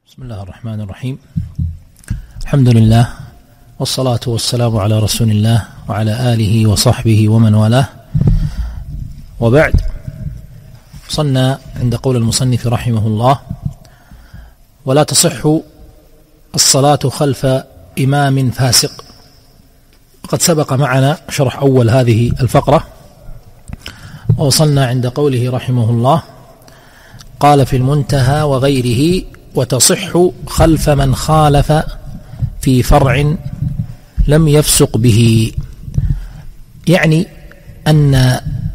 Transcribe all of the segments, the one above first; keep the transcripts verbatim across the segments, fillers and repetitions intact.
بسم الله الرحمن الرحيم. الحمد لله والصلاة والسلام على رسول الله وعلى آله وصحبه ومن والاه، وبعد. وصلنا عند قول المصنف رحمه الله: ولا تصح الصلاة خلف إمام فاسق. وقد سبق معنا شرح أول هذه الفقرة، ووصلنا عند قوله رحمه الله: قال في المنتهى وغيره: وتصح خلف من خالف في فرع لم يفسق به. يعني أن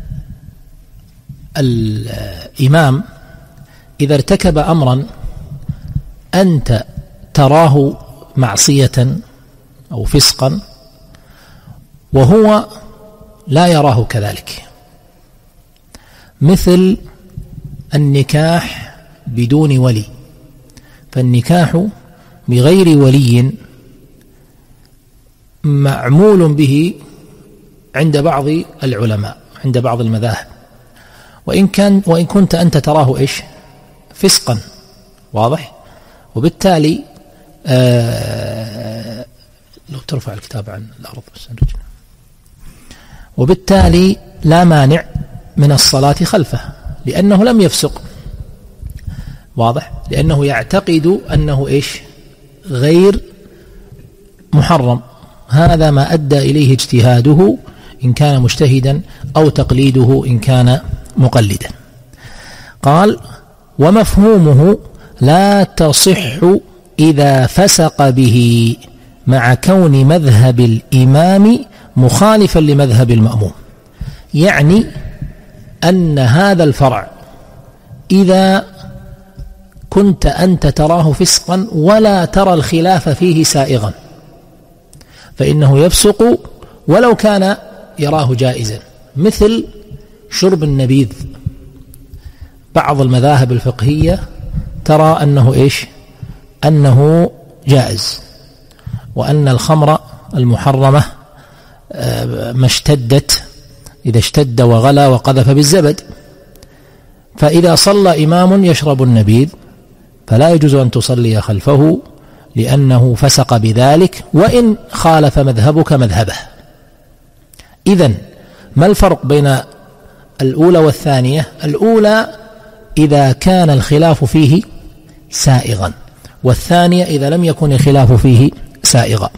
الإمام إذا ارتكب أمرا أنت تراه معصية أو فسقا وهو لا يراه كذلك، مثل النكاح بدون ولي. فالنكاح بغير ولي معمول به عند بعض العلماء، عند بعض المذاهب، وإن كان وإن كنت أنت تراه إيش فسقا، واضح. وبالتالي آه لو ترفع الكتاب عن الأرض، وبالتالي لا مانع من الصلاة خلفه، لأنه لم يفسق، واضح، لأنه يعتقد أنه إيش غير محرم. هذا ما أدى إليه اجتهاده إن كان مجتهدا، أو تقليده إن كان مقلدا. قال: ومفهومه لا تصح إذا فسق به، مع كون مذهب الإمام مخالفا لمذهب المأموم. يعني أن هذا الفرع إذا كنت أنت تراه فسقا ولا ترى الخلاف فيه سائغا، فإنه يفسق ولو كان يراه جائزا، مثل شرب النبيذ. بعض المذاهب الفقهية ترى أنه إيش أنه جائز، وأن الخمر المحرمة ما اشتدت، إذا اشتد وغلى وقذف بالزبد. فإذا صلى إمام يشرب النبيذ فلا يجوز أن تصلي خلفه، لأنه فسق بذلك وإن خالف مذهبك مذهبه. إذن ما الفرق بين الأولى والثانية؟ الأولى إذا كان الخلاف فيه سائغا، والثانية إذا لم يكن الخلاف فيه سائغا.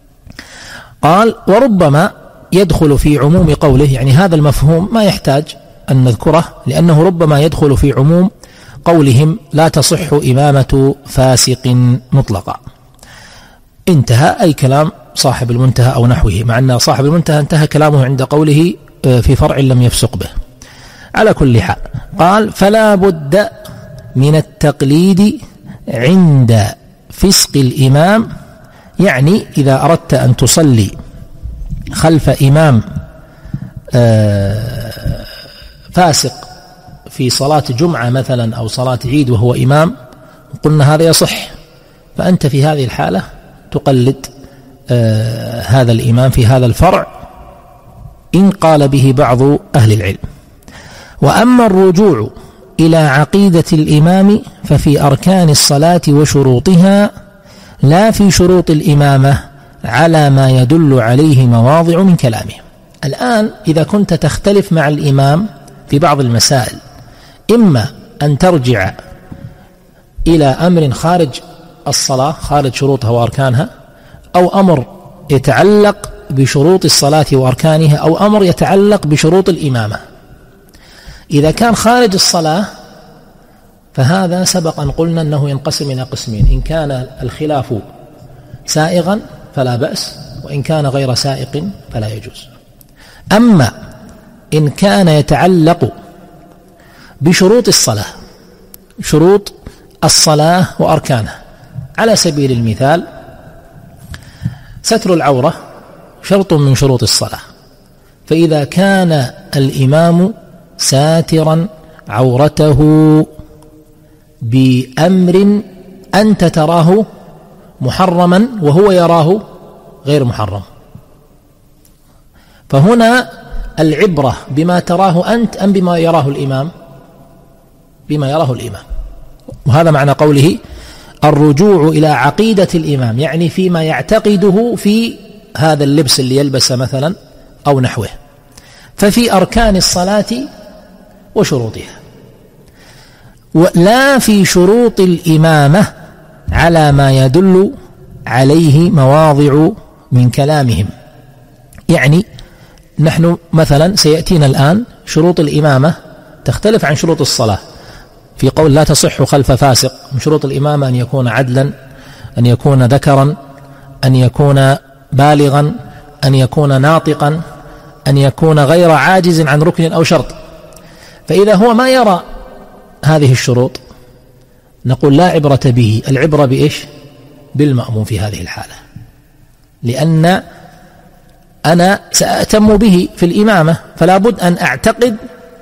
قال: وربما يدخل في عموم قوله، يعني هذا المفهوم ما يحتاج أن نذكره، لأنه ربما يدخل في عموم قولهم لا تصح إمامة فاسق مطلقا. انتهى أي كلام صاحب المنتهى أو نحوه، مع أن صاحب المنتهى انتهى كلامه عند قوله في فرع لم يفسق به. على كل حال، قال: فلا بد من التقليد عند فسق الإمام. يعني إذا أردت أن تصلي خلف إمام فاسق في صلاة جمعة مثلا أو صلاة عيد وهو إمام، قلنا هذا يصح، فأنت في هذه الحالة تقلد آه هذا الإمام في هذا الفرع إن قال به بعض أهل العلم. وأما الرجوع إلى عقيدة الإمام ففي أركان الصلاة وشروطها، لا في شروط الإمامة، على ما يدل عليه مواضع من كلامه. الآن إذا كنت تختلف مع الإمام في بعض المسائل، إما أن ترجع إلى أمر خارج الصلاة، خارج شروطها وأركانها، أو أمر يتعلق بشروط الصلاة وأركانها، أو أمر يتعلق بشروط الإمامة. إذا كان خارج الصلاة فهذا سبق أن قلنا أنه ينقسم إلى قسمين: إن كان الخلاف سائغا فلا بأس، وإن كان غير سائق فلا يجوز. أما إن كان يتعلق بشروط الصلاة، شروط الصلاة وأركانها، على سبيل المثال ستر العورة شرط من شروط الصلاة، فإذا كان الإمام ساترا عورته بأمر أنت تراه محرما وهو يراه غير محرم، فهنا العبرة بما تراه أنت أم بما يراه الإمام؟ بما يراه الإمام. وهذا معنى قوله الرجوع إلى عقيدة الإمام، يعني فيما يعتقده في هذا اللبس اللي يلبسه مثلا أو نحوه. ففي أركان الصلاة وشروطها، ولا في شروط الإمامة على ما يدل عليه مواضع من كلامهم. يعني نحن مثلا سيأتينا الآن شروط الإمامة تختلف عن شروط الصلاة، في قول لا تصح خلف فاسق. من شروط الإمامة أن يكون عدلا، أن يكون ذكرا، أن يكون بالغا، أن يكون ناطقا، أن يكون غير عاجز عن ركن أو شرط. فإذا هو ما يرى هذه الشروط نقول لا عبرة به، العبرة بإيش؟ بالمأموم في هذه الحالة، لأن أنا سأتم به في الإمامة، فلا بد أن أعتقد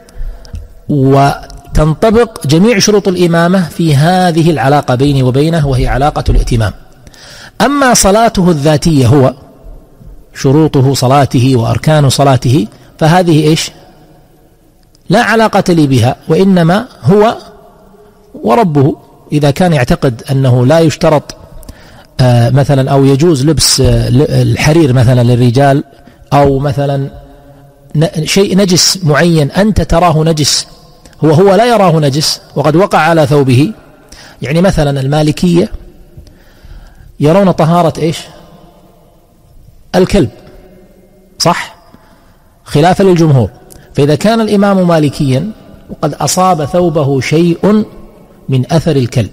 وتنطبق جميع شروط الإمامة في هذه العلاقة بيني وبينه، وهي علاقة الائتمام. أما صلاته الذاتية، هو شروطه صلاته وأركان صلاته، فهذه إيش؟ لا علاقة لي بها، وإنما هو وربه. إذا كان يعتقد أنه لا يشترط آه مثلا أو يجوز لبس آه الحرير مثلا للرجال، أو مثلا شيء نجس معين أنت تراه نجس هو هو لا يراه نجس وقد وقع على ثوبه. يعني مثلا المالكية يرون طهارة إيش؟ الكلب، صح؟ خلافا للجمهور. فإذا كان الإمام مالكيا وقد أصاب ثوبه شيء من أثر الكلب،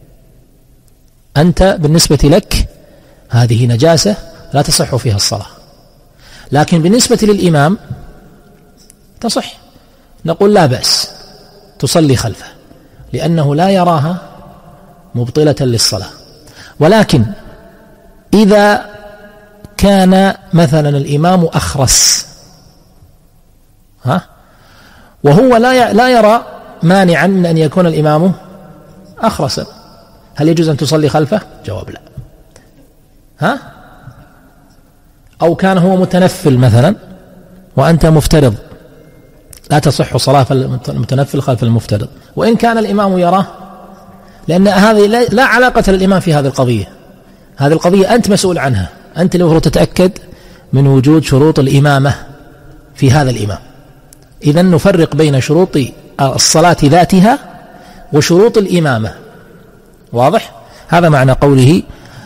أنت بالنسبة لك هذه نجاسة لا تصح فيها الصلاة، لكن بالنسبة للإمام تصح. نقول لا بأس، تصلي خلفه، لأنه لا يراها مبطلة للصلاة. ولكن إذا كان مثلا الإمام أخرس، ها، وهو لا لا يرى مانعا من أن يكون الإمام أخرسا، هل يجوز أن تصلي خلفه؟ جواب لا. ها؟ أو كان هو متنفل مثلا وأنت مفترض، لا تصح صلاة المتنفل خلف المفترض وإن كان الإمام يراه، لأن هذه لا علاقة للإمام في هذه القضية. هذه القضية أنت مسؤول عنها، أنت اللي المفروض تتأكد من وجود شروط الإمامة في هذا الإمام. إذن نفرق بين شروط الصلاة ذاتها وشروط الإمامة، واضح؟ هذا معنى قوله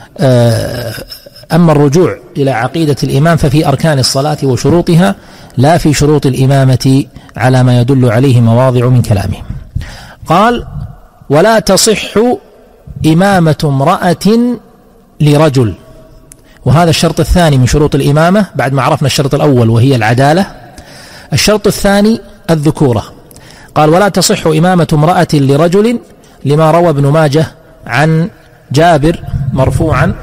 أما الرجوع إلى عقيدة الإمام ففي أركان الصلاة وشروطها لا في شروط الإمامة على ما يدل عليه مواضع من كلامه. قال ولا تصح إمامة امرأة لرجل، وهذا الشرط الثاني من شروط الإمامة بعد ما عرفنا الشرط الأول وهي العدالة. الشرط الثاني الذكورة. قال ولا تصح إمامة امرأة لرجل لما روى ابن ماجه عن جابر مرفوعا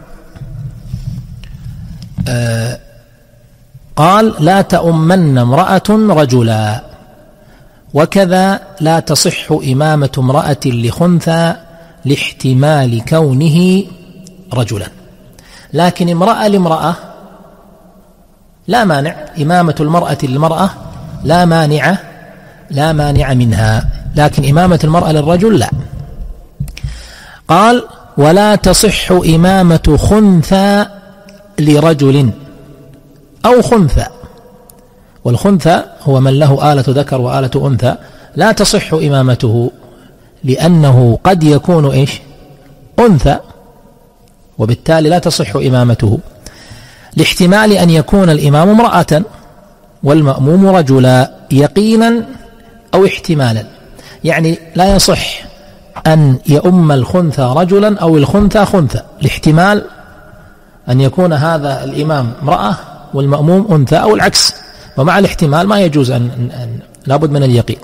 آه قال لا تؤمن امرأة رجلا، وكذا لا تصح إمامة امرأة لخنثى لاحتمال كونه رجلا. لكن امرأة لامرأة لا مانع، إمامة المرأة للمرأة لا مانع لا مانع منها، لكن إمامة المرأة للرجل لا. قال ولا تصح إمامة خنثى لرجل أو خنثى، والخنثى هو من له آلة ذكر وآلة أنثى، لا تصح إمامته لأنه قد يكون إيش؟ أنثى، وبالتالي لا تصح إمامته لاحتمال أن يكون الإمام امرأة والمأموم رجلا يقينا أو احتمالا. يعني لا يصح أن يؤم الخنثى رجلا أو الخنثى خنثى لاحتمال أن يكون هذا الإمام امرأة والمأموم أنثى أو العكس، ومع الاحتمال ما يجوز أن, أن لابد من اليقين.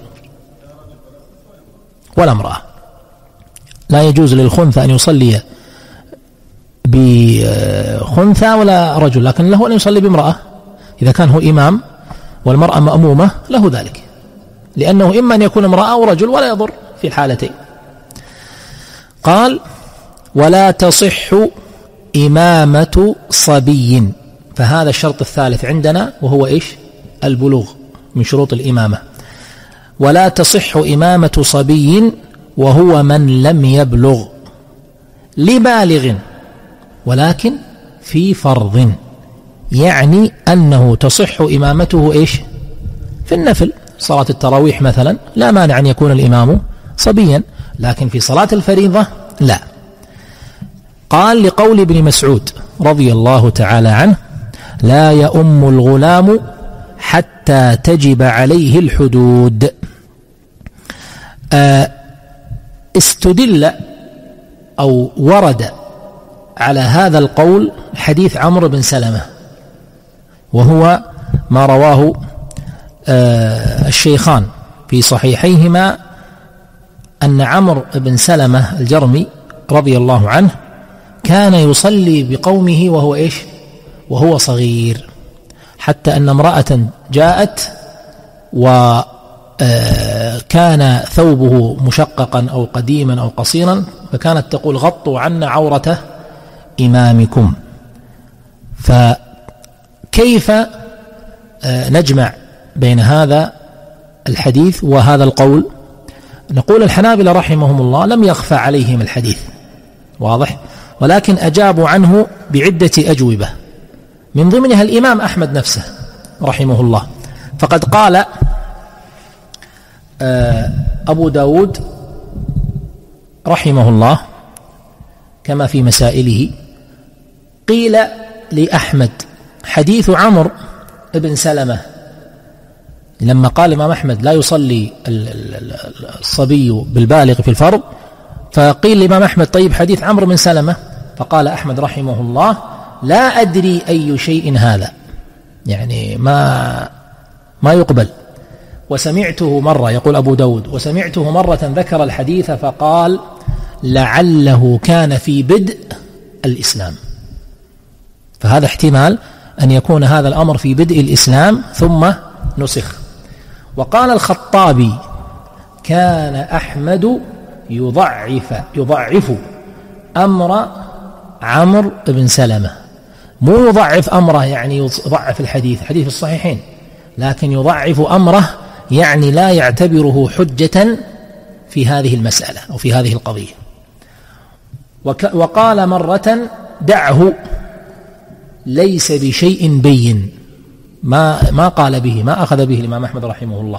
ولا امرأة، لا يجوز للخنثى أن يصلي بخنثى ولا رجل، لكن له أن يصلي بامرأة إذا كان هو إمام والمرأة مأمومة له ذلك، لأنه إما أن يكون امرأة أو رجل ولا يضر في الحالتين. قال ولا تصح إمامة صبي، فهذا الشرط الثالث عندنا وهو إيش؟ البلوغ من شروط الإمامة. ولا تصح إمامة صبي وهو من لم يبلغ، لبالغ ولكن في فرض، يعني أنه تصح إمامته إيش؟ في النفل، صلاة التراويح مثلا لا مانع أن يكون الإمام صبيا، لكن في صلاة الفريضة لا. قال لقول ابن مسعود رضي الله تعالى عنه: لا يؤم الغلام حتى تجب عليه الحدود. استدل أو ورد على هذا القول حديث عمرو بن سلمة، وهو ما رواه الشيخان في صحيحيهما أن عمرو بن سلمة الجرمي رضي الله عنه كان يصلي بقومه وهو إيش؟ وهو صغير، حتى أن امرأة جاءت وكان ثوبه مشققا أو قديما أو قصيرا، فكانت تقول: غطوا عنا عورة إمامكم. فكيف نجمع بين هذا الحديث وهذا القول؟ نقول الحنابلة رحمهم الله لم يخفى عليهم الحديث، واضح، ولكن أجابوا عنه بعدة أجوبة، من ضمنها الإمام أحمد نفسه رحمه الله، فقد قال أبو داود رحمه الله كما في مسائله: قيل لأحمد حديث عمرو بن سلمة، لما قال الإمام أحمد لا يصلي الصبي بالبالغ في الفرض، فقيل الإمام أحمد: طيب حديث عمرو بن سلمة؟ فقال أحمد رحمه الله: لا أدري أي شيء هذا، يعني ما ما يقبل. وسمعته مرة، يقول أبو داود، وسمعته مرة ذكر الحديث فقال: لعله كان في بدء الإسلام. فهذا احتمال أن يكون هذا الأمر في بدء الإسلام ثم نسخ. وقال الخطابي: كان أحمد يضعف يضعف أمر عمرو بن سلمة، مو يضعف أمره يعني يضعف الحديث، حديث الصحيحين، لكن يضعف أمره يعني لا يعتبره حجة في هذه المسألة أو في هذه القضية. وقال مرة: دعه ليس بشيء بين، ما ما قال به، ما أخذ به الإمام أحمد رحمه الله.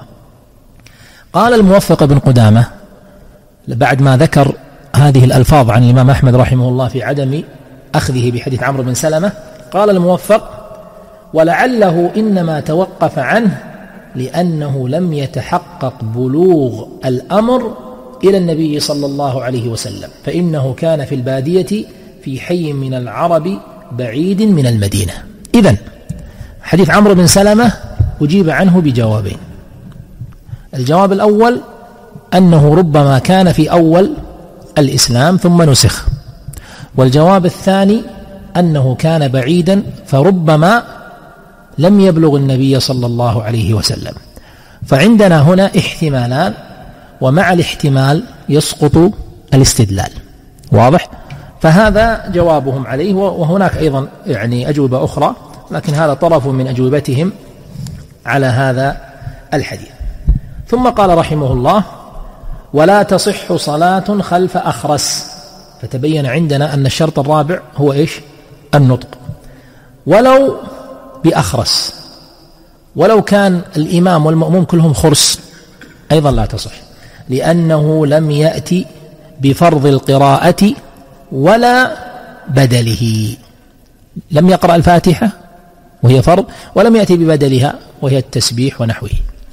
قال الموفق بن قدامة بعد ما ذكر هذه الألفاظ عن الإمام أحمد رحمه الله في عدم أخذه بحديث عمرو بن سلمة، قال الموفق: ولعله إنما توقف عنه لأنه لم يتحقق بلوغ الأمر إلى النبي صلى الله عليه وسلم، فإنه كان في البادية في حي من العرب بعيد من المدينة. إذن حديث عمرو بن سلمة أجيب عنه بجوابين: الجواب الأول أنه ربما كان في أول الإسلام ثم نسخ، والجواب الثاني أنه كان بعيدا فربما لم يبلغ النبي صلى الله عليه وسلم. فعندنا هنا احتمالان، ومع الاحتمال يسقط الاستدلال، واضح؟ فهذا جوابهم عليه، وهناك أيضا يعني أجوبة أخرى، لكن هذا طرف من أجوبتهم على هذا الحديث. ثم قال رحمه الله: ولا تصح صلاة خلف أخرس. فتبين عندنا أن الشرط الرابع هو إيش؟ النطق، ولو بأخرس، ولو كان الإمام والمأموم كلهم خرس أيضا لا تصح، لأنه لم يأتي بفرض القراءة ولا بدله، لم يقرأ الفاتحة وهي فرض، ولم يأتي ببدلها وهي التسبيح ونحوه.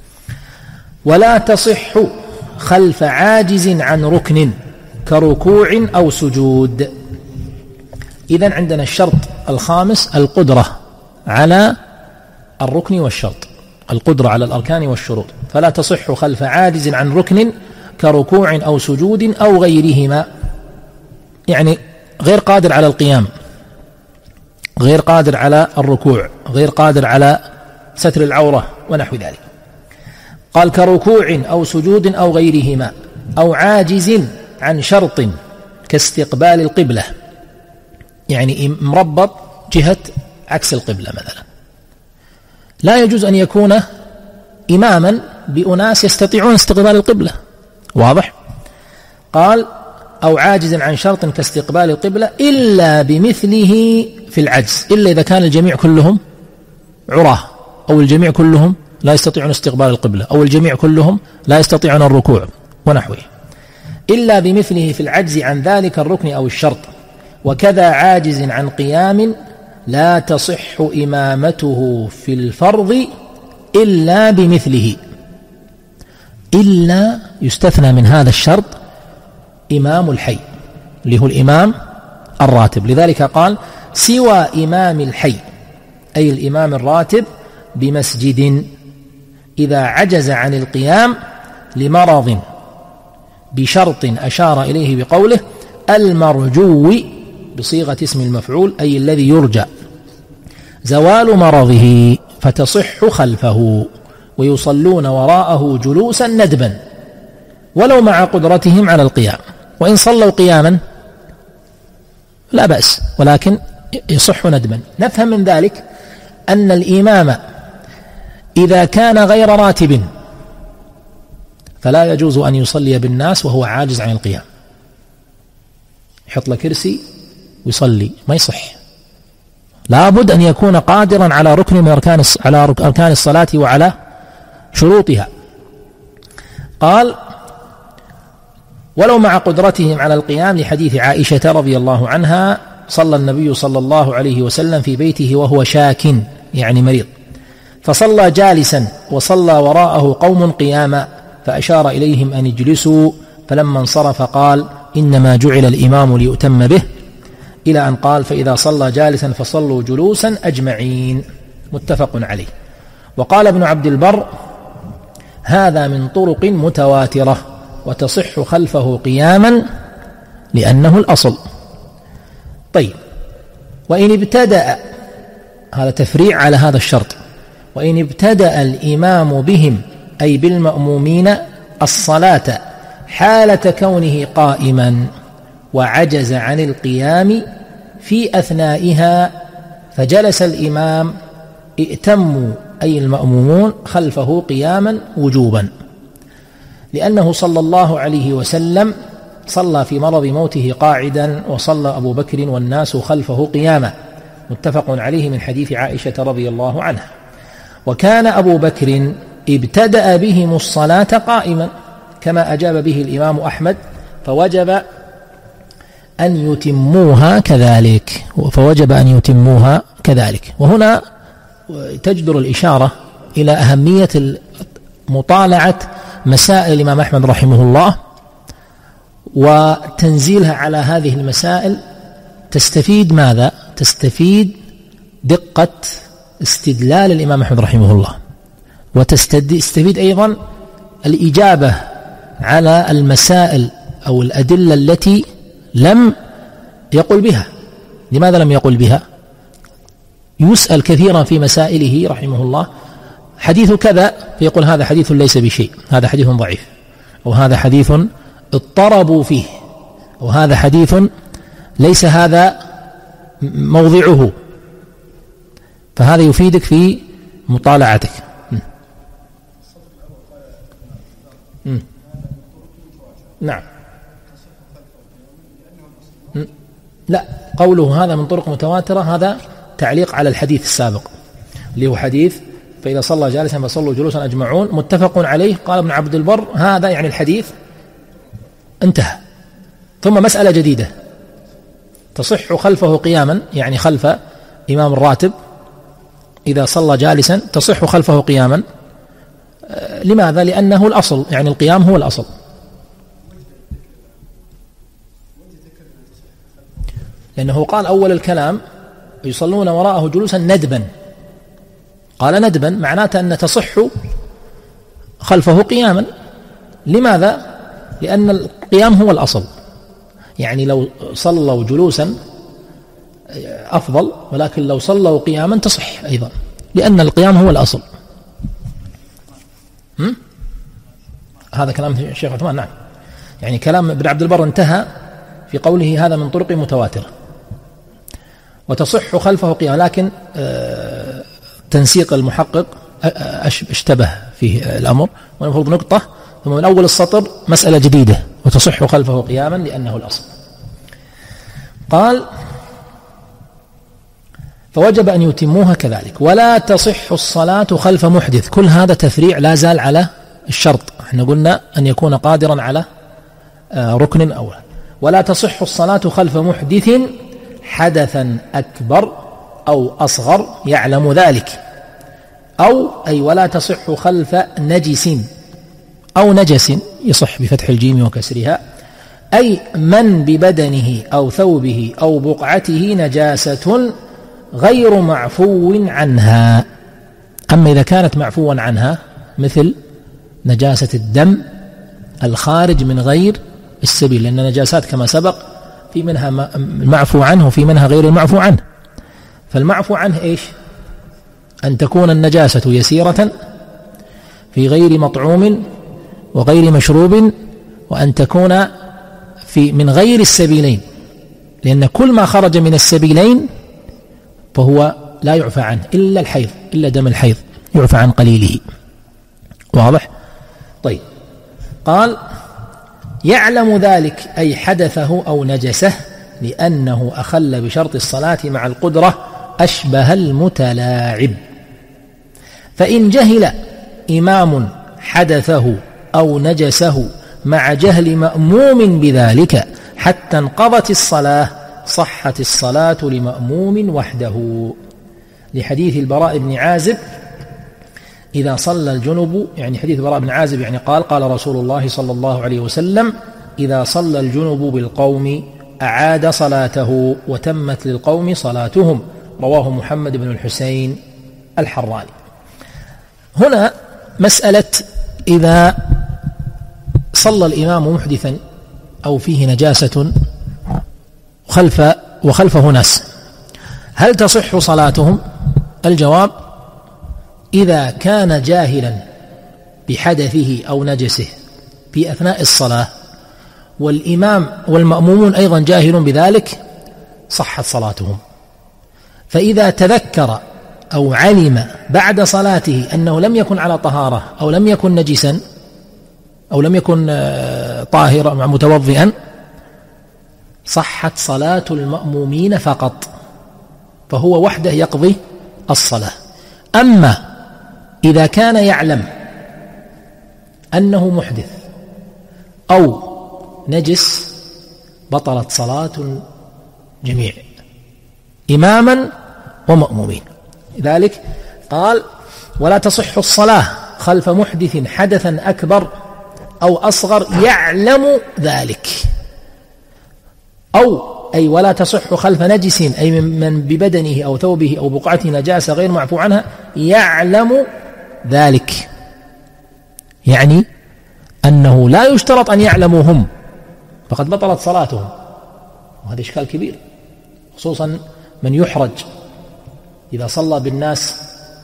ولا تصح خلف عاجز عن ركن كركوع أو سجود. إذن عندنا الشرط الخامس القدرة على الركن والشرط، القدرة على الأركان والشروط. فلا تصح خلف عاجز عن ركن كركوع أو سجود أو غيرهما، يعني غير قادر على القيام، غير قادر على الركوع، غير قادر على ستر العورة ونحو ذلك. قال: كركوع أو سجود أو غيرهما، أو عاجز عن شرط كاستقبال القبلة، يعني مربط جهة عكس القبلة مثلا، لا يجوز أن يكون إماما بأناس يستطيعون استقبال القبلة، واضح؟ قال: أو عاجز عن شرط كاستقبال القبلة إلا بمثله في العجز، إلا إذا كان الجميع كلهم عراه، أو الجميع كلهم لا يستطيعون استقبال القبلة، أو الجميع كلهم لا يستطيعون الركوع ونحوه، إلا بمثله في العجز عن ذلك الركن أو الشرط. وكذا عاجز عن قيام لا تصح إمامته في الفرض إلا بمثله، إلا يستثنى من هذا الشرط إمام الحي اللي هو الإمام الراتب. لذلك قال سوى إمام الحي أي الإمام الراتب بمسجد إذا عجز عن القيام لمرض بشرط أشار إليه بقوله المرجو بصيغة اسم المفعول أي الذي يرجى زوال مرضه، فتصح خلفه ويصلون وراءه جلوسا ندبا ولو مع قدرتهم على القيام، وإن صلوا قياما لا بأس ولكن يصح ندبا. نفهم من ذلك أن الإمام إذا كان غير راتب فلا يجوز أن يصلي بالناس وهو عاجز عن القيام، يحط له كرسي ويصلي ما يصح، لابد أن يكون قادرا على ركن من أركان على أركان الصلاة وعلى شروطها. قال ولو مع قدرتهم على القيام لحديث عائشة رضي الله عنها صلى النبي صلى الله عليه وسلم في بيته وهو شاك يعني مريض، فصلى جالسا وصلى وراءه قوم قياما فأشار إليهم أن اجلسوا، فلما انصرف قال إنما جعل الإمام ليؤتم به، إلى أن قال فإذا صلى جالسا فصلوا جلوسا أجمعين، متفق عليه. وقال ابن عبد البر هذا من طرق متواترة وتصح خلفه قياما لأنه الأصل. طيب وإن ابتدأ، هذا تفريع على هذا الشرط، وإن ابتدأ الإمام بهم أي بالمأمومين الصلاة حالة كونه قائما وعجز عن القيام في أثنائها فجلس الإمام ائتموا أي المأمومون خلفه قياما وجوبا، لأنه صلى الله عليه وسلم صلى في مرض موته قاعدا وصلى أبو بكر والناس خلفه قياما، متفق عليه من حديث عائشة رضي الله عنها. وكان أبو بكر ابتدأ بهم الصلاة قائما كما أجاب به الإمام أحمد، فوجب أن يتموها كذلك فوجب أن يتموها كذلك. وهنا تجدر الإشارة إلى أهمية مطالعة مسائل الإمام أحمد رحمه الله وتنزيلها على هذه المسائل. تستفيد ماذا؟ تستفيد دقة استدلال الإمام أحمد رحمه الله، وتستفيد أيضا الإجابة على المسائل أو الأدلة التي لم يقل بها. لماذا لم يقل بها؟ يسأل كثيرا في مسائله رحمه الله حديث كذا فيقول هذا حديث ليس بشيء، هذا حديث ضعيف، وهذا حديث اضطربوا فيه، وهذا حديث ليس هذا موضعه، فهذا يفيدك في مطالعتك. م. م. نعم. م. لا، قوله هذا من طرق متواترة هذا تعليق على الحديث السابق اللي هو حديث فإذا صلى جالسا فصلوا جلوسا أجمعون، متفق عليه. قال ابن عبد البر هذا يعني الحديث انتهى. ثم مسألة جديدة تصح خلفه قياما، يعني خلف إمام الراتب إذا صلى جالسا تصح خلفه قياما. لماذا؟ لأنه الأصل، يعني القيام هو الأصل. لأنه قال أول الكلام يصلون وراءه جلوسا ندبا، قال ندبا معناته أن تصح خلفه قياما. لماذا؟ لأن القيام هو الأصل، يعني لو صلوا جلوسا أفضل، ولكن لو صلوا قياما تصح أيضا، لأن القيام هو الأصل. هم؟ هذا كلام الشيخ عثمان. نعم، يعني كلام ابن عبد البر انتهى في قوله هذا من طرق متواترة وتصح خلفه قياما، لكن تنسيق المحقق اشتبه فيه الأمر، والمفروض نقطة ثم من أول السطر مسألة جديدة وتصح خلفه قياما لأنه الأصل. قال فوجب أن يتموها كذلك. ولا تصح الصلاة خلف محدث. كل هذا تفريع لا زال على الشرط، احنا قلنا أن يكون قادرا على ركن أول. ولا تصح الصلاة خلف محدث حدثا أكبر أو أصغر يعلم ذلك، أو أي ولا تصح خلف نجس أو نجس، يصح بفتح الجيم وكسرها، أي من ببدنه أو ثوبه أو بقعته نجاسة غير معفو عنها. أما إذا كانت معفوا عنها مثل نجاسة الدم الخارج من غير السبيل، لأن نجاسات كما سبق في منها المعفو عنه وفي منها غير المعفو عنه. فالمعفو عنه إيش؟ أن تكون النجاسة يسيرة في غير مطعوم وغير مشروب، وأن تكون في من غير السبيلين، لأن كل ما خرج من السبيلين فهو لا يعفى عنه إلا الحيض، إلا دم الحيض يعفى عن قليله. واضح؟ طيب، قال يعلم ذلك أي حدثه أو نجسه لأنه أخل بشرط الصلاة مع القدرة أشبه المتلاعب. فإن جهل إمام حدثه أو نجسه مع جهل مأموم بذلك حتى انقضت الصلاة صحت الصلاة لمأموم وحده، لحديث البراء بن عازب إذا صلى الجنب، يعني حديث البراء بن عازب يعني قال قال رسول الله صلى الله عليه وسلم إذا صلى الجنب بالقوم أعاد صلاته وتمت للقوم صلاتهم، رواه محمد بن الحسين الحراني. هنا مسألة إذا صلى الإمام محدثا أو فيه نجاسة خلف وخلفه ناس، هل تصح صلاتهم؟ الجواب إذا كان جاهلا بحدثه أو نجسه في أثناء الصلاة والإمام والمأمومون أيضا جاهل بذلك صحت صلاتهم. فإذا تذكر أو علم بعد صلاته أنه لم يكن على طهارة أو لم يكن نجسا أو لم يكن طاهرا متوضئا صحت صلاة المأمومين فقط، فهو وحده يقضي الصلاة. أما إذا كان يعلم أنه محدث أو نجس بطلت صلاة الجميع إماما ومأمومين. لذلك قال ولا تصح الصلاة خلف محدث حدثا أكبر أو أصغر يعلم ذلك، أو أي ولا تصح خلف نجس أي من ببدنه أو ثوبه أو بقعته نجاسة غير معفو عنها يعلم ذلك، يعني أنه لا يشترط أن يعلموا هم فقد بطلت صلاتهم، وهذا إشكال كبير، خصوصا من يحرج إذا صلى بالناس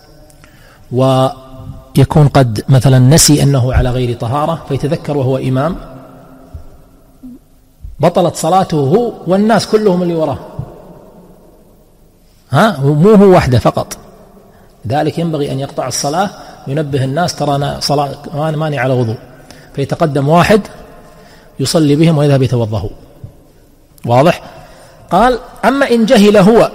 ويكون قد مثلا نسي أنه على غير طهارة فيتذكر وهو إمام بطلت صلاته هو والناس كلهم اللي وراه، ها مو هو وحده فقط. ذلك ينبغي أن يقطع الصلاة ينبه الناس ترى أنا صلاة ماني على وضوء، فيتقدم واحد يصلي بهم ويذهب يتوضأ. واضح؟ قال أما إن جهل هو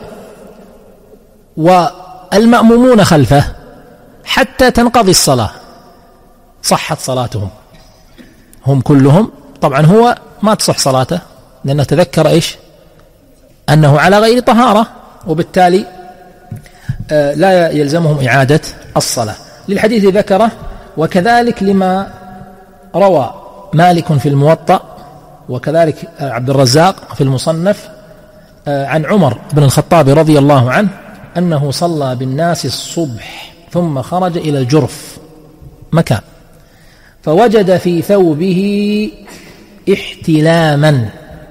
والمأمومون خلفه حتى تنقضي الصلاة صحت صلاتهم هم كلهم. طبعا هو ما تصح صلاته لأنه تذكر إيش أنه على غير طهارة، وبالتالي لا يلزمهم إعادة الصلاة للحديث ذكره. وكذلك لما روى مالك في الموطأ وكذلك عبد الرزاق في المصنف عن عمر بن الخطاب رضي الله عنه أنه صلى بالناس الصبح ثم خرج إلى الجرف مكان فوجد في ثوبه احتلاما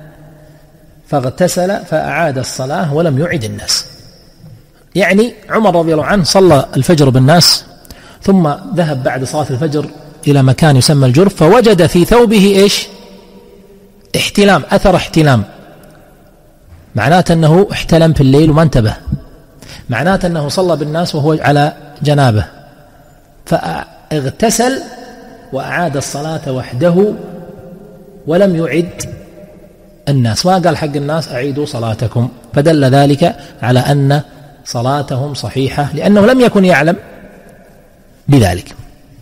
فاغتسل فأعاد الصلاة ولم يعد الناس. يعني عمر رضي الله عنه صلى الفجر بالناس ثم ذهب بعد صلاة الفجر إلى مكان يسمى الجرف فوجد في ثوبه إيش؟ احتلام، أثر احتلام، معناته أنه احتلم في الليل وما انتبه، معناته أنه صلى بالناس وهو على جنابه فاغتسل وأعاد الصلاة وحده ولم يعد الناس، ما قال حق الناس أعيدوا صلاتكم، فدل ذلك على أن صلاتهم صحيحة لأنه لم يكن يعلم بذلك.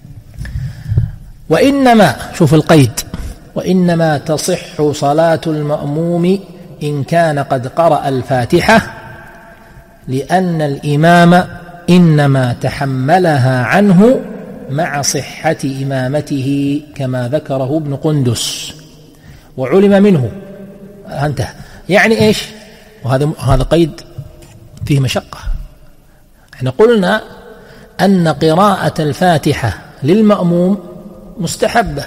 وإنما، شوف القيد، وإنما تصح صلاة المأموم إن كان قد قرأ الفاتحة لأن الإمام إنما تحملها عنه مع صحة إمامته كما ذكره ابن قندس وعلم منه. انتهى. يعني إيش؟ وهذا هذا قيد فيه مشقة. احنا قلنا أن قراءة الفاتحة للمأموم مستحبة،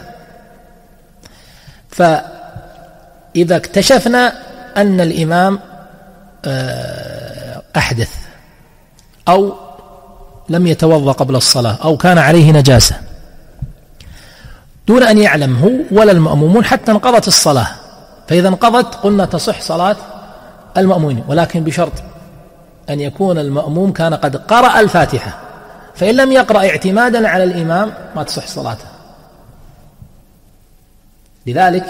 فإذا اكتشفنا أن الإمام أحدث أو لم يتوضأ قبل الصلاة أو كان عليه نجاسة دون أن يعلم هو ولا المأمومون حتى انقضت الصلاة، فإذا انقضت قلنا تصح صلاة المأمومين، ولكن بشرط أن يكون المأموم كان قد قرأ الفاتحة، فإن لم يقرأ اعتمادا على الإمام ما تصح صلاته. لذلك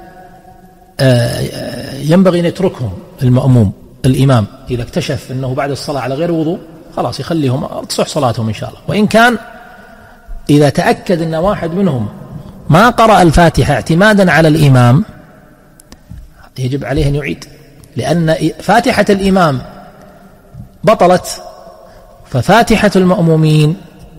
ينبغي أن يتركهم المأموم الإمام إذا اكتشف أنه بعد الصلاة على غير وضوء خلاص يخليهم تصح صلاتهم إن شاء الله. وإن كان إذا تأكد أن واحد منهم ما قرأ الفاتحة اعتمادا على الإمام يجب عليه أن يعيد، لأن فاتحة الإمام بطلت، ففاتحة المأمومين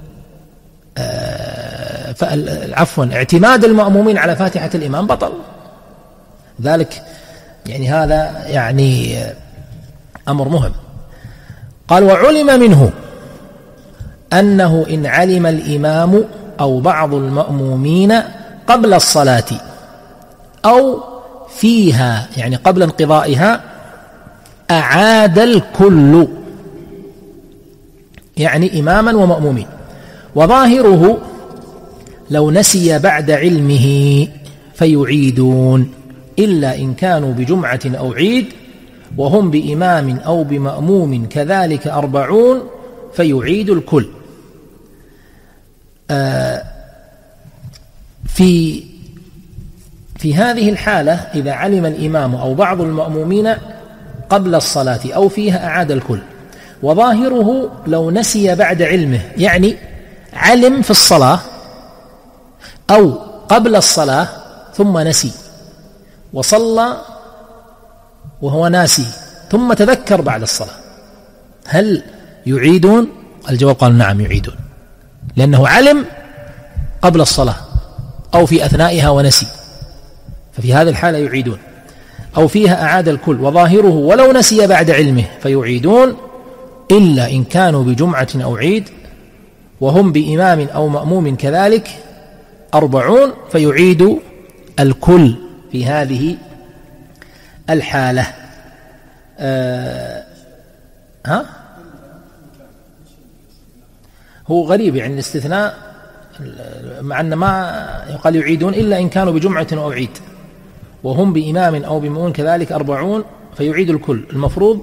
عفوا اعتماد المأمومين على فاتحة الإمام بطل. ذلك يعني هذا يعني أمر مهم. قال وعلم منه أنه إن علم الإمام أو بعض المأمومين قبل الصلاة أو فيها يعني قبل انقضائها أعاد الكل، يعني إماما ومأمومين. وظاهره لو نسي بعد علمه فيعيدون إلا إن كانوا بجمعة أو عيد وهم بإمام أو بمأموم كذلك أربعون فيعيد الكل. آه في في هذه الحالة إذا علم الإمام أو بعض المأمومين قبل الصلاة أو فيها أعاد الكل. وظاهره لو نسي بعد علمه، يعني علم في الصلاة أو قبل الصلاة ثم نسي وصلى وهو ناسي ثم تذكر بعد الصلاة، هل يعيدون؟ الجواب قال نعم يعيدون، لأنه علم قبل الصلاة أو في أثنائها ونسي، ففي هذه الحالة يعيدون. أو فيها أعاد الكل. وظاهره ولو نسي بعد علمه فيعيدون إلا إن كانوا بجمعة أو عيد وهم بإمام أو مأموم كذلك أربعون فيعيد الكل في هذه الحالة. آه ها هو غريب يعني الاستثناء، مع أن ما يقال يعيدون إلا إن كانوا بجمعة أو عيد وهم بإمام أو بمؤمن كذلك أربعون فيعيد الكل. المفروض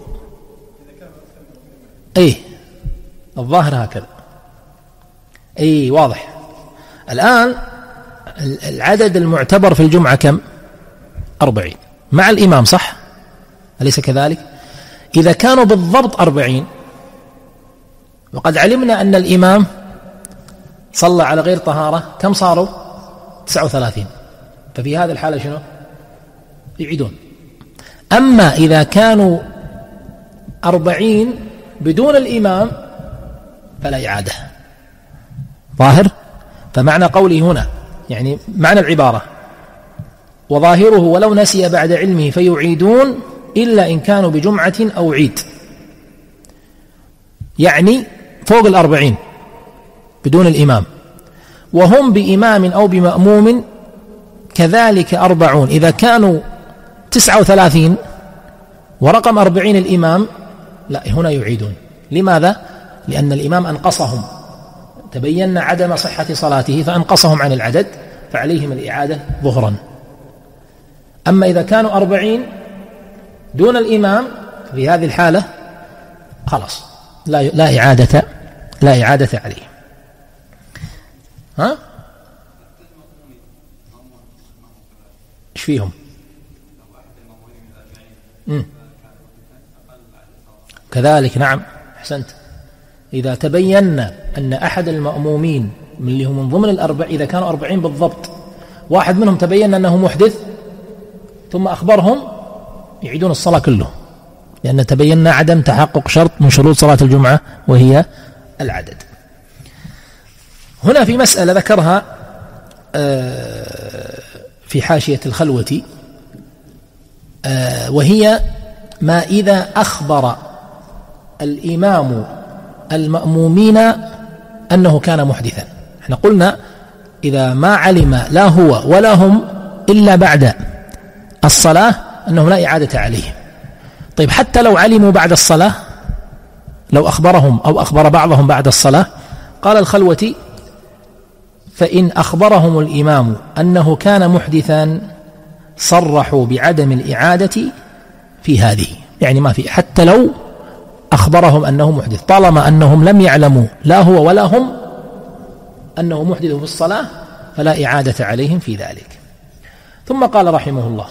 أيه الظاهر هكذا. أي واضح. الآن العدد المعتبر في الجمعة كم؟ أربعين مع الإمام، صح؟ أليس كذلك؟ إذا كانوا بالضبط أربعين وقد علمنا أن الإمام صلى على غير طهارة، كم صاروا؟ تسعة وثلاثين. ففي هذه الحالة شنو؟ يعيدون. أما إذا كانوا أربعين بدون الإمام فلا إعادة. ظاهر؟ فمعنى قولي هنا يعني معنى العبارة وظاهره ولو نسي بعد علمه فيعيدون إلا إن كانوا بجمعة أو عيد، يعني فوق الأربعين بدون الإمام وهم بإمام أو بمأموم كذلك أربعون. إذا كانوا تسعة وثلاثين ورقم أربعين الإمام لا، هنا يعيدون. لماذا؟ لأن الإمام أنقصهم، تبين عدم صحة صلاته فأنقصهم عن العدد فعليهم الإعادة ظهرا. أما إذا كانوا أربعين دون الإمام في هذه الحالة خلاص لا لا إعادة لا إعادة عليه. ها؟ إيش فيهم؟ مم. كذلك نعم أحسنت. إذا تبين أن أحد المأمومين من اللي هم من ضمن الأربع، إذا كانوا أربعين بالضبط، واحد منهم تبين أنه محدث ثم أخبرهم، يعيدون الصلاة كله، لأن تبينا عدم تحقق شرط من شروط صلاة الجمعة وهي العدد. هنا في مسألة ذكرها في حاشية الخلوة، وهي ما إذا أخبر الإمام المأمومين أنه كان محدثا. احنا قلنا إذا ما علم لا هو ولا هم إلا بعد الصلاة أنه لا إعادة عليهم. طيب حتى لو علموا بعد الصلاة، لو أخبرهم أو أخبر بعضهم بعد الصلاة، قال الخلوة فإن أخبرهم الإمام أنه كان محدثا صرحوا بعدم الإعادة في هذه، يعني ما في، حتى لو أخبرهم أنه محدث، طالما أنهم لم يعلموا لا هو ولا هم أنه محدث في الصلاة فلا إعادة عليهم في ذلك. ثم قال رحمه الله: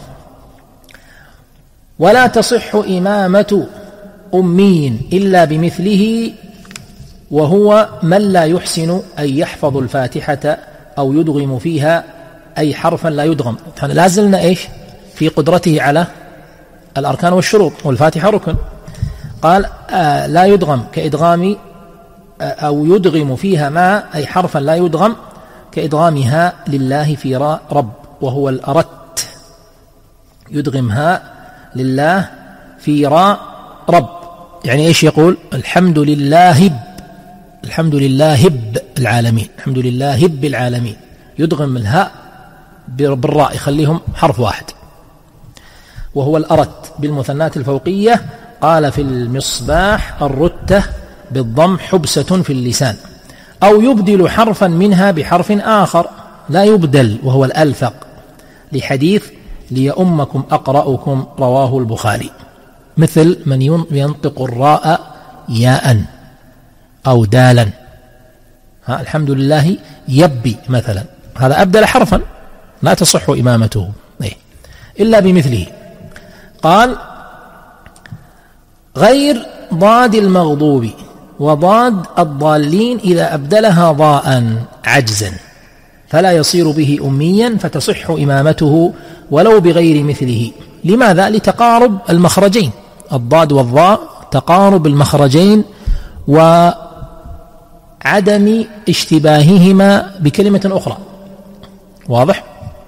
ولا تصح إمامة أمي إلا بمثله، وهو من لا يحسن أن يحفظ الفاتحة أو يدغم فيها، أي حرفا لا يدغم. لا زلنا إيش في قدرته على الأركان والشروط، والفاتحة ركن. قال آه لا يدغم كإدغام آه أو يدغم فيها ما، أي حرفا لا يدغم كإدغامها لله في راء رب، وهو الأرت، يدغمها لله في راء رب. يعني إيش يقول؟ الحمد لله هب، الحمد لله هب العالمين، الحمد لله هب العالمين، يدغم الهاء بالراء، يخليهم حرف واحد. وهو الأرت بالمثنات الفوقية. قال في المصباح: الرتة بالضم حبسة في اللسان، أو يبدل حرفا منها بحرف آخر لا يبدل، وهو الألفق، لحديث ليؤمكم أقرأكم رواه البخاري، مثل من ينطق الراء ياء أو دالا. ها الحمد لله يبي مثلا، هذا أبدل حرفا، لا تصح إمامته إلا بمثله. قال: غير ضاد المغضوب وضاد الضالين إذا أبدلها ضاء عجزا فلا يصير به أميا، فتصح إمامته ولو بغير مثله. لماذا؟ لتقارب المخرجين، الضاد والضاء تقارب المخرجين وعدم اشتباههما بكلمة أخرى. واضح؟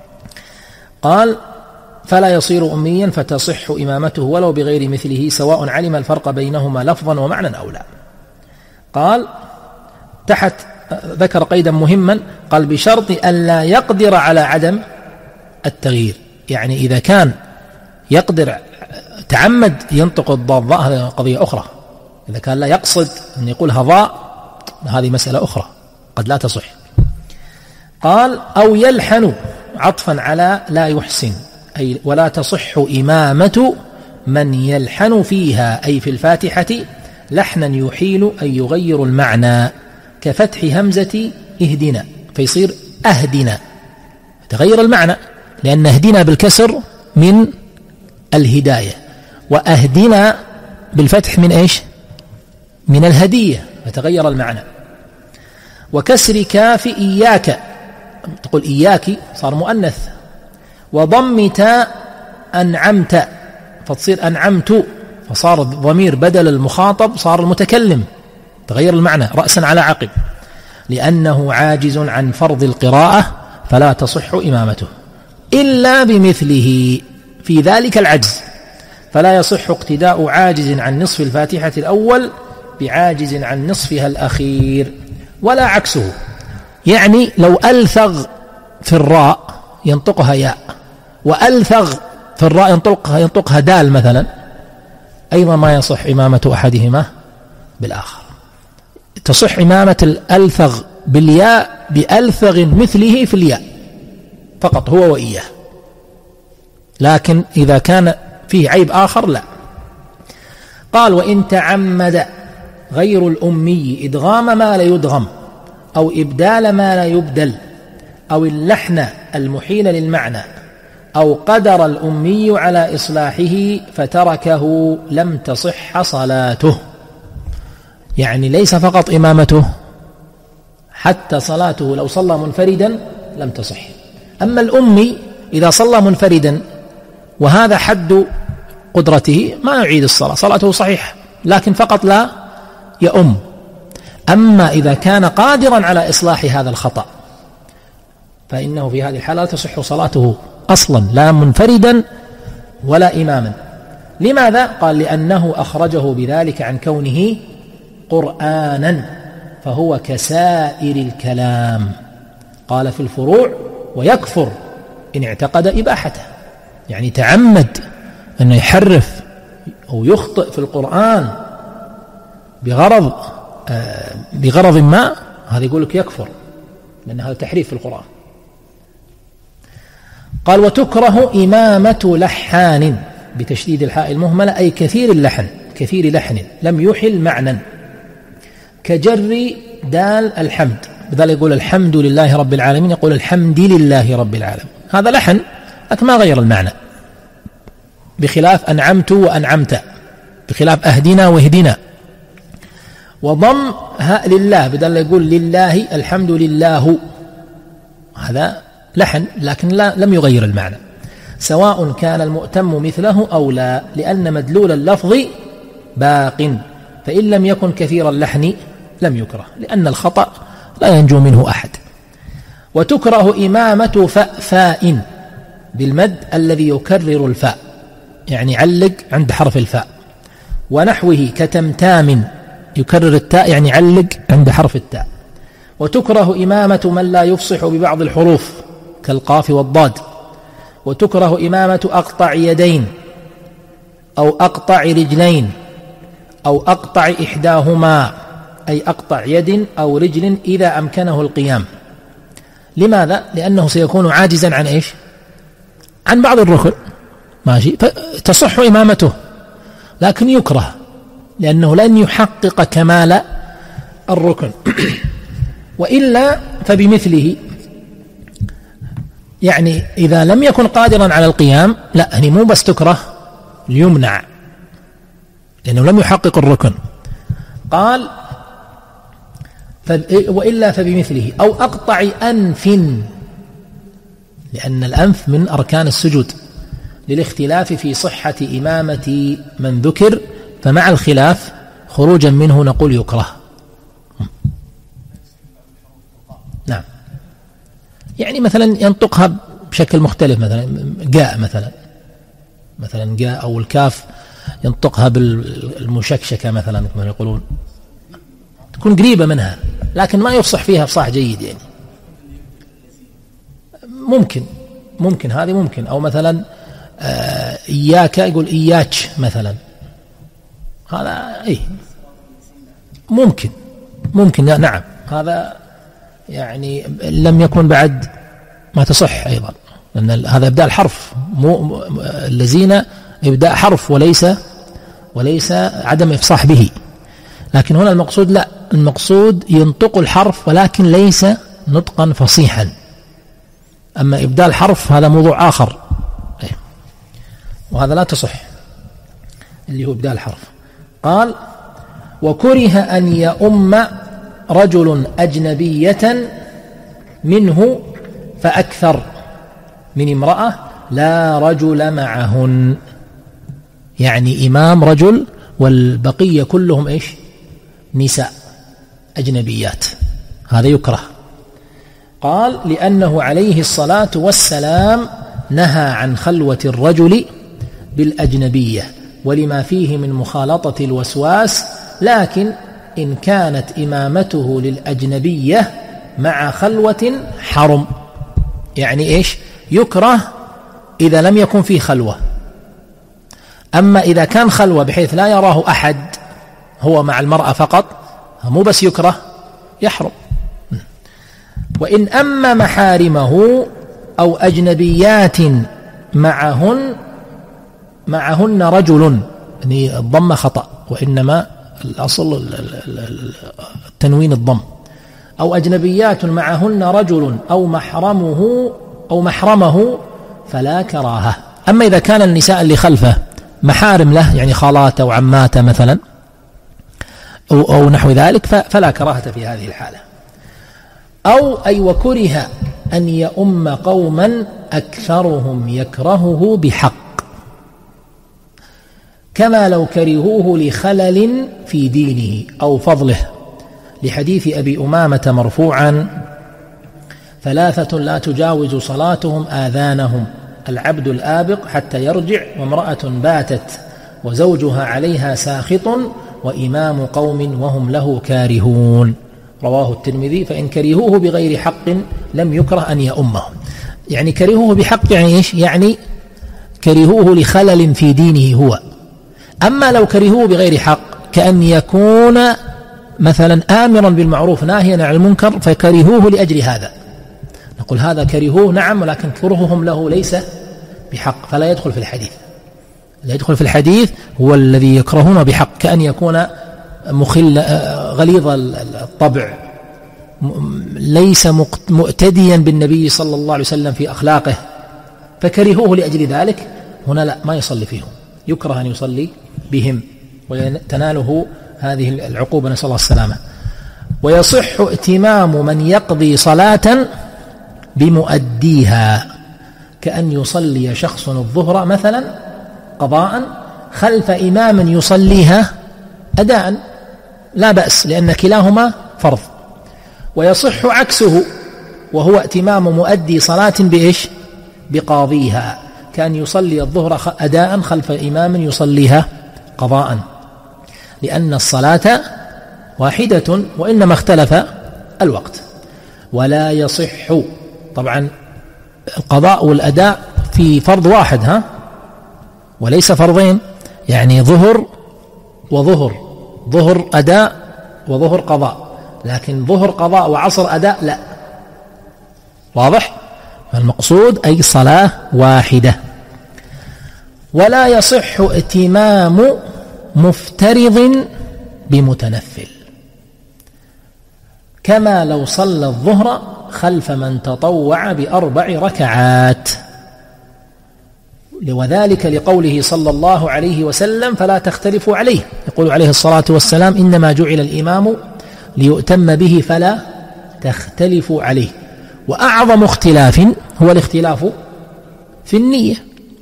قال: فلا يصير أميا فتصح إمامته ولو بغير مثله، سواء علم الفرق بينهما لفظا ومعنى أو لا. قال تحت ذكر قيدا مهما، قال: بشرط أن لا يقدر على عدم التغيير. يعني إذا كان يقدر تعمد ينطق الضاد ضاء، هذه قضية أخرى. إذا كان لا يقصد أن يقولها ضاء، هذه مسألة أخرى قد لا تصح. قال: أو يلحن، عطفا على لا يحسن، أي ولا تصح إمامة من يلحن فيها، أي في الفاتحة لحنا يحيل أي يغير المعنى، كفتح همزة اهدنا فيصير أهدنا، تغير المعنى، لأن اهدنا بالكسر من الهداية، وأهدنا بالفتح من إيش؟ من الهدية، فتغير المعنى. وكسر كاف إياك، تقول إياك صار مؤنث، وضم تاء أنعمت فتصير أنعمت، فصار الضمير بدل المخاطب صار المتكلم، تغير المعنى رأسا على عقب، لأنه عاجز عن فرض القراءة فلا تصح إمامته إلا بمثله. في ذلك العجز فلا يصح اقتداء عاجز عن نصف الفاتحة الأول بعاجز عن نصفها الأخير، ولا عكسه. يعني لو ألثغ في الراء ينطقها ياء، وألثغ في الراء ينطقها, ينطقها دال مثلا، أيضا ما يصح إمامة أحدهما بالآخر. تصح إمامة الألثغ بالياء بألثغ مثله في الياء فقط، هو وإياه، لكن إذا كان فيه عيب آخر لا. قال: وإن تعمد غير الأمي إدغام ما لا يدغم، أو إبدال ما لا يبدل، أو اللحن المحيل للمعنى، أو قدر الأمي على إصلاحه فتركه لم تصح صلاته. يعني ليس فقط إمامته، حتى صلاته لو صلى منفردا لم تصح. أما الأمي إذا صلى منفردا وهذا حد قدرته ما يعيد الصلاة، صلاته صحيحة، لكن فقط لا يؤم. أما إذا كان قادرا على إصلاح هذا الخطأ فإنه في هذه الحالة لا تصح صلاته أصلا، لا منفردا ولا إماما. لماذا؟ قال لأنه أخرجه بذلك عن كونه قرآنا، فهو كسائر الكلام. قال في الفروع: ويكفر إن اعتقد إباحته، يعني تعمد أنه يحرف أو يخطئ في القرآن بغرض آه بغرض ما، هذا يقول لك يكفر، لأن هذا تحريف في القرآن. قال: وتكره إمامة لحان بتشديد الحاء المهملة، أي كثير اللحن، كثير لحن لم يحل معنى، كجر دال الحمد، بذلك يقول الحمد لله رب العالمين، يقول الحمد لله رب العالمين، هذا لحن لكن ما غير المعنى، بخلاف أنعمت وأنعمت، بخلاف أهدنا واهدنا. وضم هاء لله، بدل يقول لله الحمد لله، هذا لحن لكن لا لم يغير المعنى، سواء كان المؤتم مثله أو لا، لأن مدلول اللفظ باق، فإن لم يكن كثير اللحن لم يكره، لأن الخطأ لا ينجو منه أحد. وتكره إمامة فاء فاء بالمد الذي يكرر الفاء، يعني علق عند حرف الفاء، ونحوه كتمتام يكرر التاء، يعني علق عند حرف التاء. وتكره إمامة من لا يفصح ببعض الحروف كالقاف والضاد. وتكره إمامة أقطع يدين أو أقطع رجلين أو أقطع إحداهما، أي أقطع يد أو رجل إذا أمكنه القيام. لماذا؟ لأنه سيكون عاجزا عن إيش؟ عن بعض الركن، ماشي، فتصح إمامته لكن يكره لأنه لن يحقق كمال الركن. وإلا فبمثله، يعني إذا لم يكن قادرا على القيام لا، يعني مو بس تكره، ليمنع لأنه لم يحقق الركن. قال: وإلا فبمثله، أو أقطع أنف، لأن الأنف من أركان السجود، للاختلاف في صحة إمامة من ذكر، فمع الخلاف خروجا منه نقول يكره. نعم، يعني مثلا ينطقها بشكل مختلف، مثلا جاء مثلا مثلا جاء، أو الكاف ينطقها بالمشكشكة مثلا كما يقولون، تكون قريبة منها لكن ما يفصح فيها فصاح جيد، يعني ممكن ممكن هذه ممكن. أو مثلا آه إياك يقول إياك مثلا، هذا إيه ممكن ممكن نعم، هذا يعني لم يكن بعد ما تصح أيضا، لأن هذا إبداء الحرف، مو الذين إبداء حرف وليس وليس عدم إفصاح به. لكن هنا المقصود لا، المقصود ينطق الحرف ولكن ليس نطقا فصيحا. أما إبداء الحرف هذا موضوع آخر، وهذا لا تصح اللي هو إبداء الحرف. قال: وكره أن يؤم رجل أجنبية منه فأكثر من امرأة لا رجل معهن، يعني إمام رجل والبقية كلهم إيش؟ نساء أجنبيات، هذا يكره. قال: لأنه عليه الصلاة والسلام نهى عن خلوة الرجل بالأجنبية ولما فيه من مخالطة الوسواس، لكن إن كانت إمامته للأجنبية مع خلوة حرم، يعني إيش؟ يكره إذا لم يكن فيه خلوة. أما إذا كان خلوة بحيث لا يراه أحد، هو مع المرأة فقط، مو بس يكره، يحرم. وإن أما محارمه أو أجنبيات معهن معهن رجل، يعني الضم خطأ، وإنما الأصل التنوين الضم، أو أجنبيات معهن رجل أو محرمه أو محرمه فلا كراهة. أما إذا كان النساء اللي خلفه محارم له، يعني خالاته وعماته مثلا أو, أو نحو ذلك، فلا كراهة في هذه الحالة. أو أي وكره أن يؤم قوما أكثرهم يكرهه بحق، كما لو كرهوه لخلل في دينه أو فضله، لحديث أبي أمامة مرفوعا: ثلاثة لا تجاوز صلاتهم آذانهم: العبد الآبق حتى يرجع، وامرأة باتت وزوجها عليها ساخط، وإمام قوم وهم له كارهون. رواه الترمذي. فإن كرهوه بغير حق لم يكره أن يؤمهم. يعني كرهوه بحق يعني إيش؟ يعني كرهوه لخلل في دينه هو. أما لو كرهوه بغير حق كأن يكون مثلا آمرا بالمعروف ناهيا عن المنكر فكرهوه لأجل هذا، نقول هذا كرهوه نعم، ولكن كرههم له ليس بحق، فلا يدخل في الحديث. لا يدخل في الحديث هو الذي يكرهون بحق، كأن يكون مخل غليظ الطبع، ليس مؤتديا بالنبي صلى الله عليه وسلم في أخلاقه فكرهوه لأجل ذلك، هنا لا، ما يصلي فيهم، يكره أن يصلي بهم وتناله هذه العقوبة، نسأل الله السلامة. ويصح ائتمام من يقضي صلاة بمؤديها، كأن يصلي شخص الظهر مثلا قضاء خلف إمام يصليها أداء، لا بأس، لأن كلاهما فرض. ويصح عكسه، وهو ائتمام مؤدي صلاة بإيش؟ بقاضيها، كان يصلي الظهر أداء خلف إمام يصليها قضاء، لأن الصلاة واحدة وإنما اختلف الوقت. ولا يصح، طبعا القضاء والأداء في فرض واحد ها، وليس فرضين، يعني ظهر وظهر، ظهر أداء وظهر قضاء، لكن ظهر قضاء وعصر أداء لا. واضح؟ فالمقصود أي صلاة واحدة. ولا يصح ائتمام مفترض بمتنفل، كما لو صلى الظهر خلف من تطوع بأربع ركعات، وذلك لقوله صلى الله عليه وسلم: فلا تختلفوا عليه. يقول عليه الصلاة والسلام: إنما جعل الإمام ليؤتم به فلا تختلفوا عليه. وأعظم اختلاف هو الاختلاف في النية.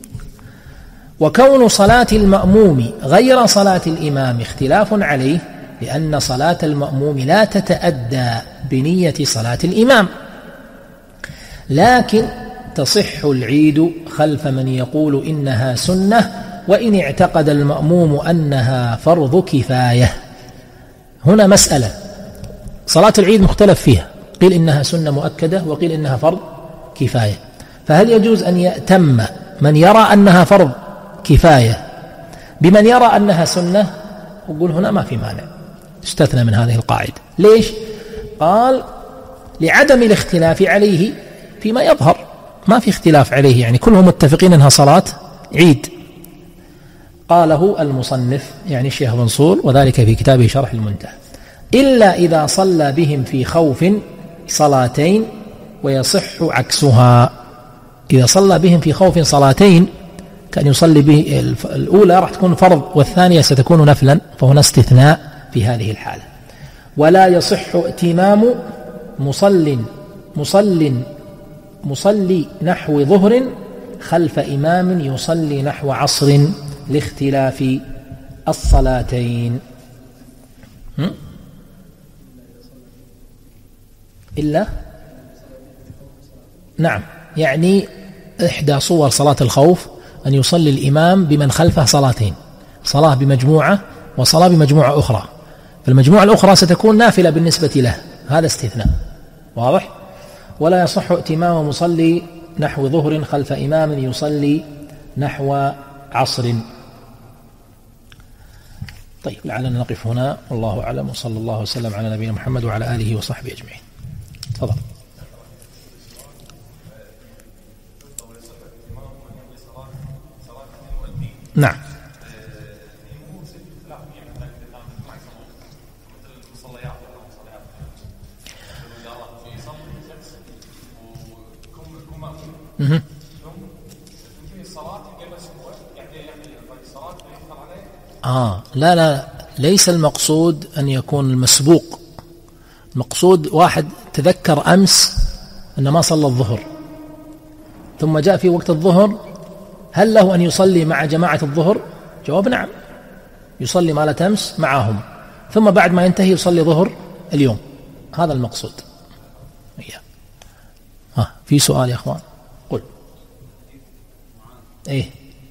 وكون صلاة المأموم غير صلاة الإمام اختلاف عليه، لأن صلاة المأموم لا تتأدى بنية صلاة الإمام، لكن تصح العيد خلف من يقول إنها سنة، وإن اعتقد المأموم أنها فرض كفاية. هنا مسألة، صلاة العيد مختلف فيها، قيل إنها سنة مؤكدة وقيل إنها فرض كفاية، فهل يجوز أن يأتم من يرى أنها فرض كفاية بمن يرى أنها سنة؟ أقول هنا ما في مانع، استثنى من هذه القاعدة. ليش؟ قال: لعدم الاختلاف عليه فيما يظهر، ما في اختلاف عليه، يعني كلهم متفقين أنها صلاة عيد. قاله المصنف يعني الشيخ منصور، وذلك في كتابه شرح المنتهى: إلا إذا صلى بهم في خوف صلاتين ويصح عكسها. إذا صلى بهم في خوف صلاتين كان يصلي به الأولى راح تكون فرض والثانية ستكون نفلا، فهنا استثناء في هذه الحالة. ولا يصح ائتمام مصل مصل مصلي نحو ظهر خلف إمام يصلي نحو عصر لاختلاف الصلاتين. إلا نعم، يعني إحدى صور صلاة الخوف أن يصلي الإمام بمن خلفه صلاتين، صلاة بمجموعة وصلاة بمجموعة أخرى، فالمجموعة الأخرى ستكون نافلة بالنسبة له، هذا استثناء. واضح؟ ولا يصح ائتمام مصلي نحو ظهر خلف إمام يصلي نحو عصر. طيب، لعلنا نقف هنا، والله أعلم، وصلى الله وسلم على نبينا محمد وعلى آله وصحبه أجمعين. تفضل. نعم. آه لا لا ليس المقصود أن يكون المسبوق، المقصود واحد تذكر أمس أن ما صلى الظهر ثم جاء في وقت الظهر، هل له أن يصلي مع جماعة الظهر؟ جواب نعم، يصلي مالة أمس معهم، ثم بعد ما ينتهي يصلي ظهر اليوم، هذا المقصود. ها في سؤال يا أخوان؟ قل. إيه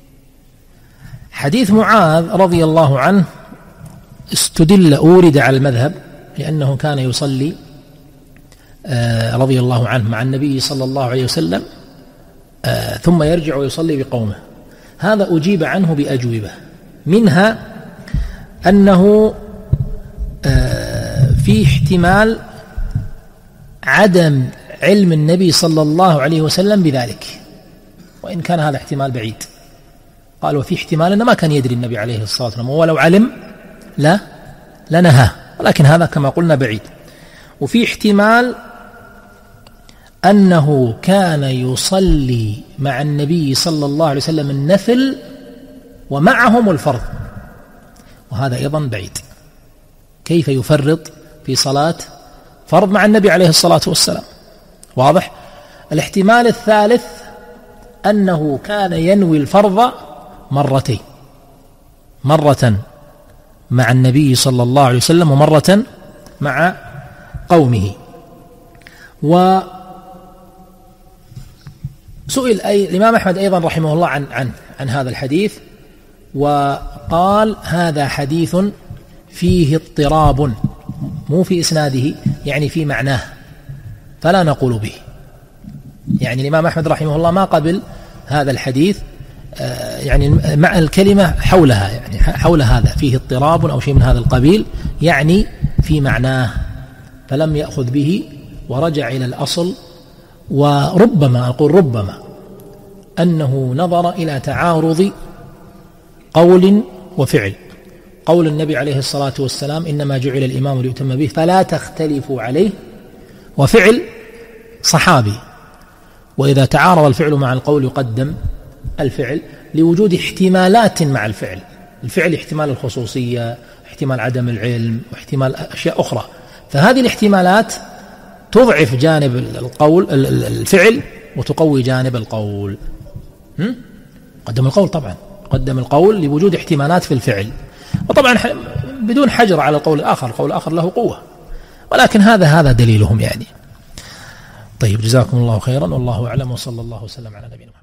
حديث معاذ رضي الله عنه استدل أورد على المذهب لأنه كان يصلي آه رضي الله عنه مع النبي صلى الله عليه وسلم آه ثم يرجع ويصلي بقومه. هذا أجيب عنه بأجوبة، منها أنه آه في احتمال عدم علم النبي صلى الله عليه وسلم بذلك، وإن كان هذا احتمال بعيد. قال وفي احتمال أنه ما كان يدري النبي عليه الصلاة والسلام، ولو علم لا لنهاه، ولكن هذا كما قلنا بعيد. وفي احتمال أنه كان يصلي مع النبي صلى الله عليه وسلم النفل ومعهم الفرض، وهذا أيضا بعيد. كيف يفرط في صلاة فرض مع النبي عليه الصلاة والسلام؟ واضح. الاحتمال الثالث أنه كان ينوي الفرض مرتين، مرة مع النبي صلى الله عليه وسلم ومرة مع قومه. وسئل أي الإمام أحمد أيضا رحمه الله عن, عن, عن هذا الحديث، وقال هذا حديث فيه اضطراب، مو في إسناده يعني في معناه، فلا نقول به. يعني الإمام أحمد رحمه الله ما قبل هذا الحديث يعني مع الكلمة حولها، يعني حول هذا فيه اضطراب أو شيء من هذا القبيل، يعني في معناه، فلم يأخذ به ورجع إلى الأصل. وربما أقول ربما أنه نظر إلى تعارض قول وفعل. قول النبي عليه الصلاة والسلام إنما جعل الإمام ليؤتم به فلا تختلفوا عليه، وفعل صحابي، وإذا تعارض الفعل مع القول يقدم الفعل لوجود احتمالات مع الفعل. الفعل احتمال الخصوصية، احتمال عدم العلم، واحتمال أشياء أخرى، فهذه الاحتمالات تضعف جانب القول الفعل وتقوي جانب القول. قدم القول طبعا، قدم القول لوجود احتمالات في الفعل، وطبعا بدون حجر على القول الآخر، القول الآخر له قوة، ولكن هذا هذا دليلهم يعني. طيب جزاكم الله خيرا، والله أعلم، وصلى الله وسلم على نبينا محمد.